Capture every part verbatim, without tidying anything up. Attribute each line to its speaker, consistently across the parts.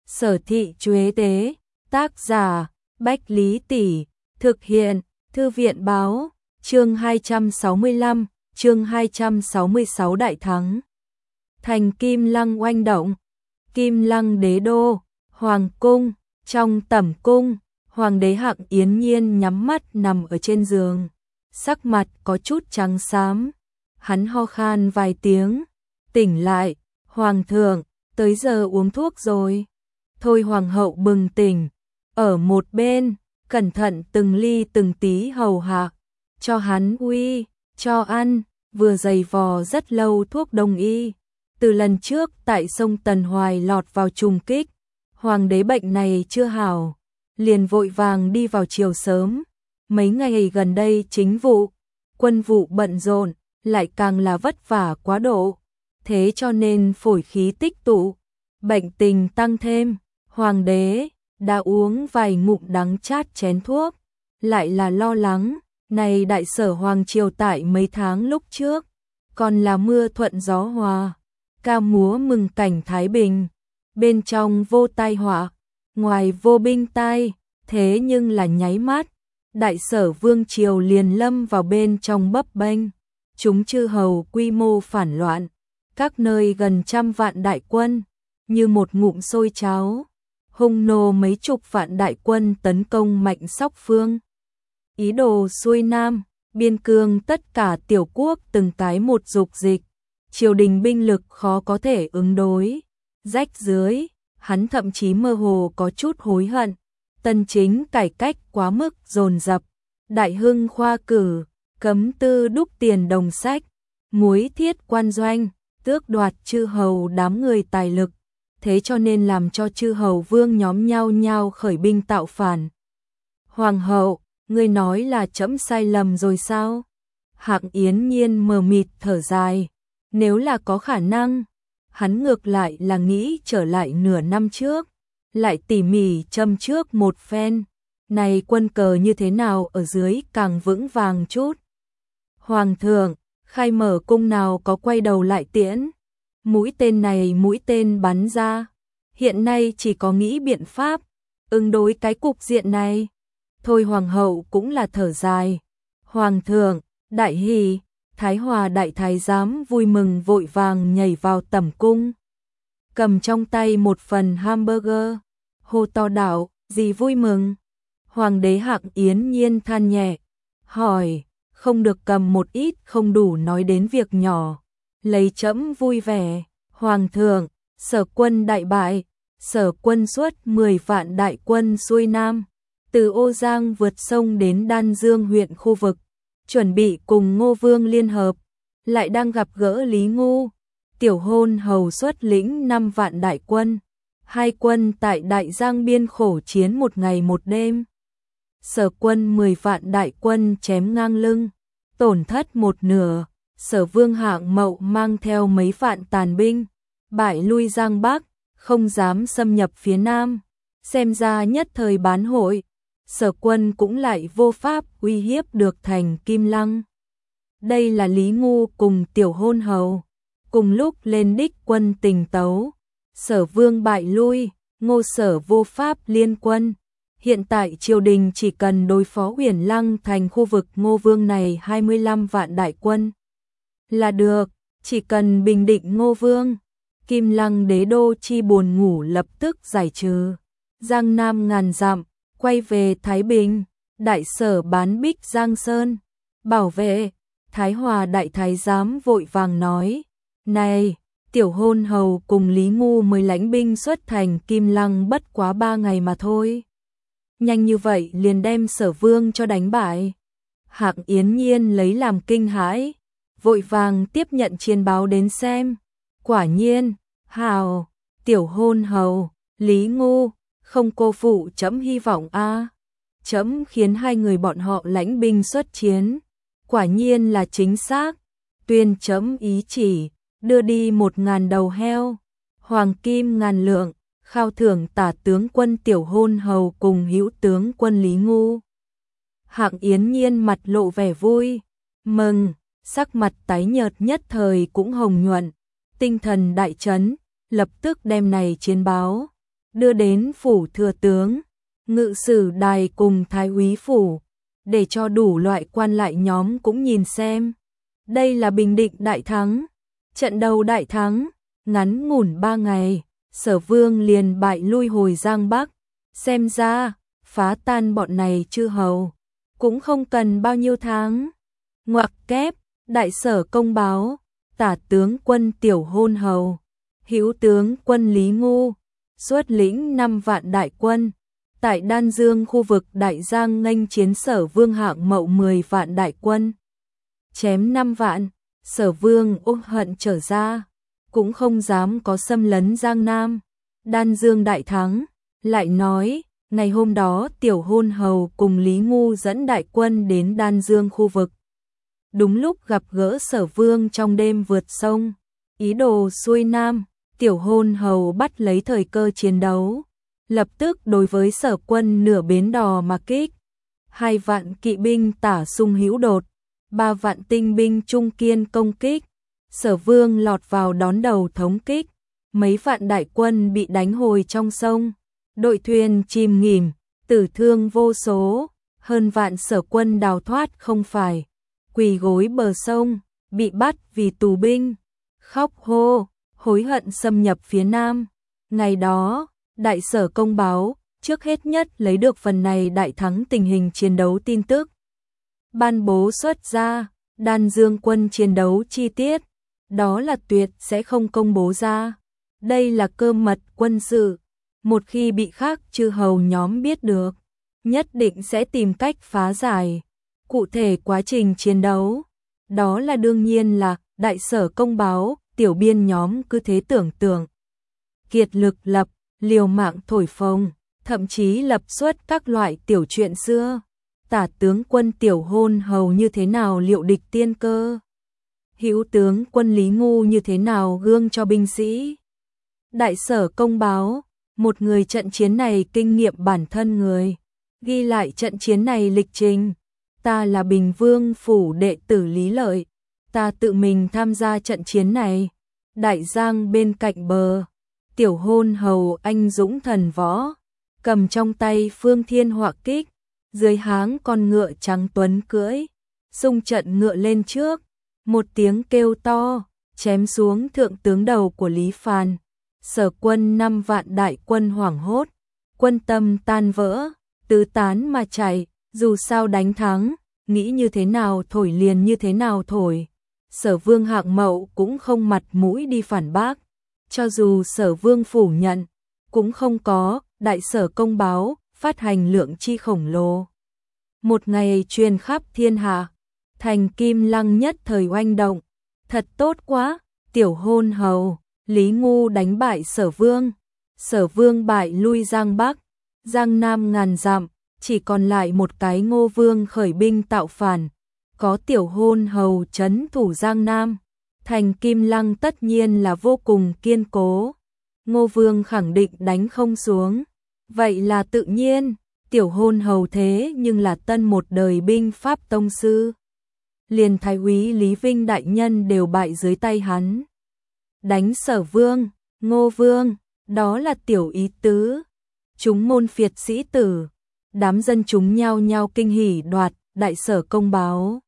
Speaker 1: Sở thị Chuế tế, tác giả, Bách Lý Tỷ, thực hiện, Thư viện báo, chương hai trăm sáu mươi lăm, chương hai trăm sáu mươi sáu đại thắng. Thành Kim Lăng oanh động, Kim Lăng đế đô, Hoàng cung, trong tẩm cung, Hoàng đế Hạng Yến Nhiên nhắm mắt nằm ở trên giường, sắc mặt có chút trắng xám, hắn ho khan vài tiếng, tỉnh lại, Hoàng thượng, tới giờ uống thuốc rồi. Thôi Hoàng hậu bừng tỉnh, ở một bên, cẩn thận từng ly từng tí hầu hạ, cho hắn uy, cho ăn, vừa giày vò rất lâu thuốc đông y. Từ lần trước tại sông Tần Hoài lọt vào trùng kích, Hoàng đế bệnh này chưa hảo, liền vội vàng đi vào chiều sớm. Mấy ngày gần đây chính vụ, quân vụ bận rộn, lại càng là vất vả quá độ, thế cho nên phổi khí tích tụ, bệnh tình tăng thêm. Hoàng đế đã uống vài ngụm đắng chát chén thuốc, lại là lo lắng, này đại sở hoàng triều tại mấy tháng lúc trước, còn là mưa thuận gió hòa, ca múa mừng cảnh thái bình, bên trong vô tai họa, ngoài vô binh tai, thế nhưng là nháy mắt, đại sở vương triều liền lâm vào bên trong bấp bênh, chúng chư hầu quy mô phản loạn, các nơi gần trăm vạn đại quân, như một ngụm sôi cháo, hung nô mấy chục vạn đại quân tấn công Mạnh Sóc Phương. Ý đồ xuôi nam, biên cương tất cả tiểu quốc từng cái một dục dịch, triều đình binh lực khó có thể ứng đối, rách dưới, hắn thậm chí mơ hồ có chút hối hận, tân chính cải cách quá mức dồn dập, đại hưng khoa cử, cấm tư đúc tiền đồng sách, muối thiết quan doanh, tước đoạt chư hầu đám người tài lực, thế cho nên làm cho chư hầu vương nhóm nhau nhau khởi binh tạo phản. Hoàng hậu, ngươi nói là trẫm sai lầm rồi sao? Hạng Yến Nhiên mờ mịt thở dài, nếu là có khả năng, hắn ngược lại là nghĩ trở lại nửa năm trước, lại tỉ mỉ châm trước một phen, này quân cờ như thế nào ở dưới càng vững vàng chút. Hoàng thượng, khai mở cung nào có quay đầu lại tiễn, mũi tên này mũi tên bắn ra, hiện nay chỉ có nghĩ biện pháp, ứng đối cái cục diện này. Thôi Hoàng hậu cũng là thở dài, Hoàng thượng, đại hỷ, Thái Hòa đại thái giám vui mừng vội vàng nhảy vào tẩm cung, cầm trong tay một phần hamburger, hô to đạo, gì vui mừng? Hoàng đế Hạng Yến Nhiên than nhẹ, hỏi, không được cầm một ít không đủ nói đến việc nhỏ, lấy trẫm vui vẻ. Hoàng thượng, sở quân đại bại, sở quân xuất mười vạn đại quân xuôi nam, từ Ô Giang vượt sông đến Đan Dương huyện khu vực, chuẩn bị cùng Ngô Vương liên hợp, lại đang gặp gỡ Lý Ngu, tiểu hôn hầu xuất lĩnh năm vạn đại quân, hai quân tại Đại Giang biên khổ chiến một ngày một đêm. Sở quân mười vạn đại quân chém ngang lưng, tổn thất một nửa, sở vương Hạng Mậu mang theo mấy vạn tàn binh, bại lui Giang Bắc, không dám xâm nhập phía Nam, xem ra nhất thời bán hội, sở quân cũng lại vô pháp uy hiếp được thành Kim Lăng. Đây là Lý Ngu cùng tiểu hôn hầu, cùng lúc lên đích quân tình tấu, sở vương bại lui, Ngô sở vô pháp liên quân. Hiện tại triều đình chỉ cần đối phó Huyền Lăng thành khu vực Ngô Vương này hai mươi lăm vạn đại quân là được, chỉ cần bình định Ngô Vương, Kim Lăng đế đô chi buồn ngủ lập tức giải trừ, Giang Nam ngàn dặm, quay về Thái Bình, đại sở bán bích Giang Sơn, bảo vệ. Thái Hòa đại thái giám vội vàng nói, này, tiểu hôn hầu cùng Lý Ngu mới lãnh binh xuất thành Kim Lăng bất quá ba ngày mà thôi. Nhanh như vậy liền đem sở vương cho đánh bại. Hạng Yến Nhiên lấy làm kinh hãi, vội vàng tiếp nhận chiên báo đến xem. Quả nhiên, hào, tiểu hôn hầu, Lý Ngu, không cô phụ trẫm hy vọng a. Trẫm khiến hai người bọn họ lãnh binh xuất chiến, quả nhiên là chính xác. Tuyên trẫm ý chỉ, đưa đi một ngàn đầu heo, hoàng kim ngàn lượng, khao thưởng tả tướng quân tiểu hôn hầu cùng hữu tướng quân Lý Ngu. Hạng Yến Nhiên mặt lộ vẻ vui, mừng, sắc mặt tái nhợt nhất thời cũng hồng nhuận, tinh thần đại chấn, lập tức đem này chiến báo đưa đến phủ thừa tướng, ngự sử đài cùng thái úy phủ, để cho đủ loại quan lại nhóm cũng nhìn xem. Đây là Bình Định đại thắng, trận đầu đại thắng, ngắn ngủn ba ngày, Sở Vương liền bại lui hồi Giang Bắc, xem ra, phá tan bọn này chư hầu, cũng không cần bao nhiêu tháng. Ngoặc kép, đại sở công báo, tả tướng quân Tiểu Hôn Hầu, hữu tướng quân Lý Ngu, xuất lĩnh năm vạn đại quân, tại Đan Dương khu vực Đại Giang nghênh chiến Sở Vương Hạng Mậu mười vạn đại quân. Chém năm vạn, Sở Vương ôm hận trở ra, cũng không dám có xâm lấn Giang Nam. Đan Dương đại thắng, lại nói, ngày hôm đó Tiểu Hôn Hầu cùng Lý Ngu dẫn đại quân đến Đan Dương khu vực. Đúng lúc gặp gỡ Sở Vương trong đêm vượt sông, ý đồ xuôi Nam, Tiểu Hôn Hầu bắt lấy thời cơ chiến đấu, lập tức đối với Sở quân nửa bến đò mà kích. Hai vạn kỵ binh tả sung hữu đột, ba vạn tinh binh trung kiên công kích. Sở Vương lọt vào đón đầu thống kích, mấy vạn đại quân bị đánh hồi trong sông, đội thuyền chìm nghỉm, tử thương vô số, hơn vạn Sở quân đào thoát không phải, quỳ gối bờ sông, bị bắt vì tù binh, khóc hô, hối hận xâm nhập phía Nam. Ngày đó, đại sở công báo, trước hết nhất lấy được phần này đại thắng tình hình chiến đấu tin tức. Ban bố xuất ra, Đan Dương quân chiến đấu chi tiết, đó là tuyệt sẽ không công bố ra. Đây là cơ mật quân sự, một khi bị khác chư hầu nhóm biết được, nhất định sẽ tìm cách phá giải. Cụ thể quá trình chiến đấu, đó là đương nhiên là đại sở công báo, tiểu biên nhóm cứ thế tưởng tượng. Kiệt lực lập, liều mạng thổi phồng, thậm chí lập xuất các loại tiểu chuyện xưa. Tả tướng quân Tiểu Hôn Hầu như thế nào liệu địch tiên cơ, hữu tướng quân Lý Ngu như thế nào gương cho binh sĩ. Đại sở công báo, một người trận chiến này kinh nghiệm bản thân người, ghi lại trận chiến này lịch trình. Ta là Bình Vương phủ đệ tử Lý Lợi, ta tự mình tham gia trận chiến này. Đại Giang bên cạnh bờ, Tiểu Hôn Hầu anh dũng thần võ, cầm trong tay phương thiên họa kích, dưới háng con ngựa trắng tuấn cưỡi, xung trận ngựa lên trước, một tiếng kêu to, chém xuống thượng tướng đầu của Lý Phàn. Sở quân năm vạn đại quân hoảng hốt, quân tâm tan vỡ, tứ tán mà chạy, dù sao đánh thắng, nghĩ như thế nào thổi liền như thế nào thổi. Sở Vương Hạng Mậu cũng không mặt mũi đi phản bác, cho dù Sở Vương phủ nhận, cũng không có. Đại sở công báo, phát hành lượng chi khổng lồ. Một ngày truyền khắp thiên hạ, thành Kim Lăng nhất thời oanh động. Thật tốt quá, Tiểu Hôn Hầu, Lý Ngu đánh bại Sở Vương. Sở Vương bại lui Giang Bắc, Giang Nam ngàn dặm, chỉ còn lại một cái Ngô Vương khởi binh tạo phản. Có Tiểu Hôn Hầu trấn thủ Giang Nam, thành Kim Lăng tất nhiên là vô cùng kiên cố. Ngô Vương khẳng định đánh không xuống. Vậy là tự nhiên, Tiểu Hôn Hầu thế nhưng là tân một đời binh pháp tông sư. Liền thái úy Lý Vinh đại nhân đều bại dưới tay hắn. Đánh Sở Vương, Ngô Vương, đó là tiểu ý tứ. Chúng môn phiệt sĩ tử, đám dân chúng nhao nhao kinh hỉ đoạt đại sở công báo.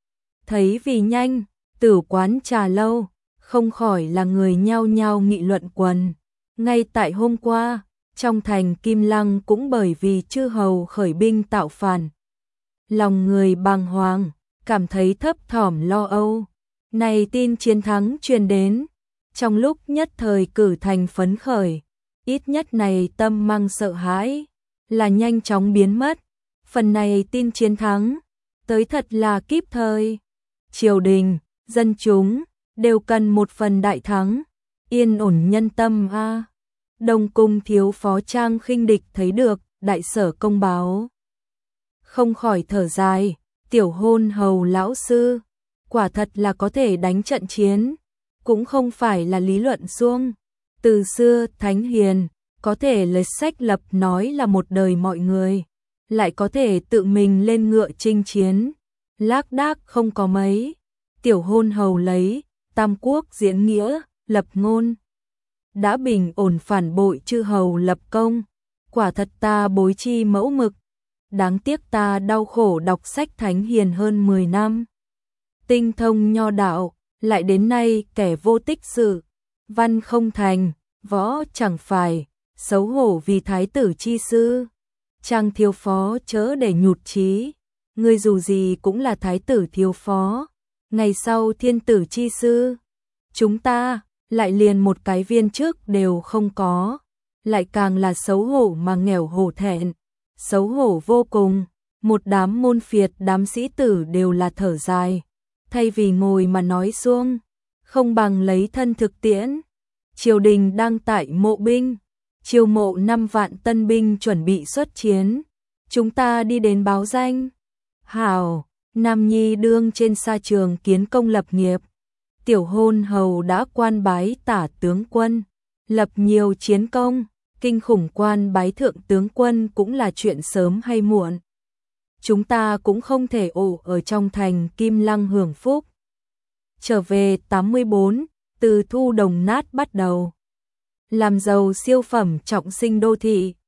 Speaker 1: Thấy vì nhanh, tử quán trà lâu, không khỏi là người nhao nhao nghị luận quần. Ngay tại hôm qua, trong thành Kim Lăng cũng bởi vì chư hầu khởi binh tạo phản. Lòng người bàng hoàng, cảm thấy thấp thỏm lo âu. Này tin chiến thắng truyền đến, trong lúc nhất thời cử thành phấn khởi, ít nhất này tâm mang sợ hãi, là nhanh chóng biến mất. Phần này tin chiến thắng, tới thật là kíp thời. Triều đình, dân chúng, đều cần một phần đại thắng, yên ổn nhân tâm a. À. Đông cung thiếu phó Trang Khinh Địch thấy được đại sở công báo, không khỏi thở dài. Tiểu Hôn Hầu lão sư, quả thật là có thể đánh trận chiến, cũng không phải là lý luận suông. Từ xưa thánh hiền, có thể lấy sách lập nói là một đời mọi người, lại có thể tự mình lên ngựa chinh chiến, lác đác không có mấy. Tiểu Hôn Hầu lấy tam quốc diễn nghĩa, lập ngôn. đã bình ổn phản bội chư hầu lập công, quả thật ta bối chi mẫu mực, đáng tiếc ta đau khổ đọc sách thánh hiền hơn mười năm. Tinh thông nho đạo, lại đến nay kẻ vô tích sự, văn không thành, võ chẳng phải, xấu hổ vì thái tử chi sư. Trang thiếu phó chớ để nhụt chí, ngươi dù gì cũng là thái tử thiếu phó, ngày sau thiên tử chi sư. Chúng ta, lại liền một cái viên chức đều không có, lại càng là xấu hổ mà nghèo hổ thẹn, xấu hổ vô cùng, một đám môn phiệt đám sĩ tử đều là thở dài, thay vì ngồi mà nói suông, không bằng lấy thân thực tiễn. Triều đình đang tại mộ binh, chiêu mộ năm vạn tân binh chuẩn bị xuất chiến, chúng ta đi đến báo danh. Hảo, Nam Nhi đương trên sa trường kiến công lập nghiệp, tiểu hôn hầu đã quan bái tả tướng quân, lập nhiều chiến công, kinh khủng quan bái thượng tướng quân cũng là chuyện sớm hay muộn. Chúng ta cũng không thể ổ ở trong thành Kim Lăng hưởng phúc. Trở về tám mươi bốn, từ thu đồng nát bắt đầu. Làm giàu siêu phẩm trọng sinh đô thị.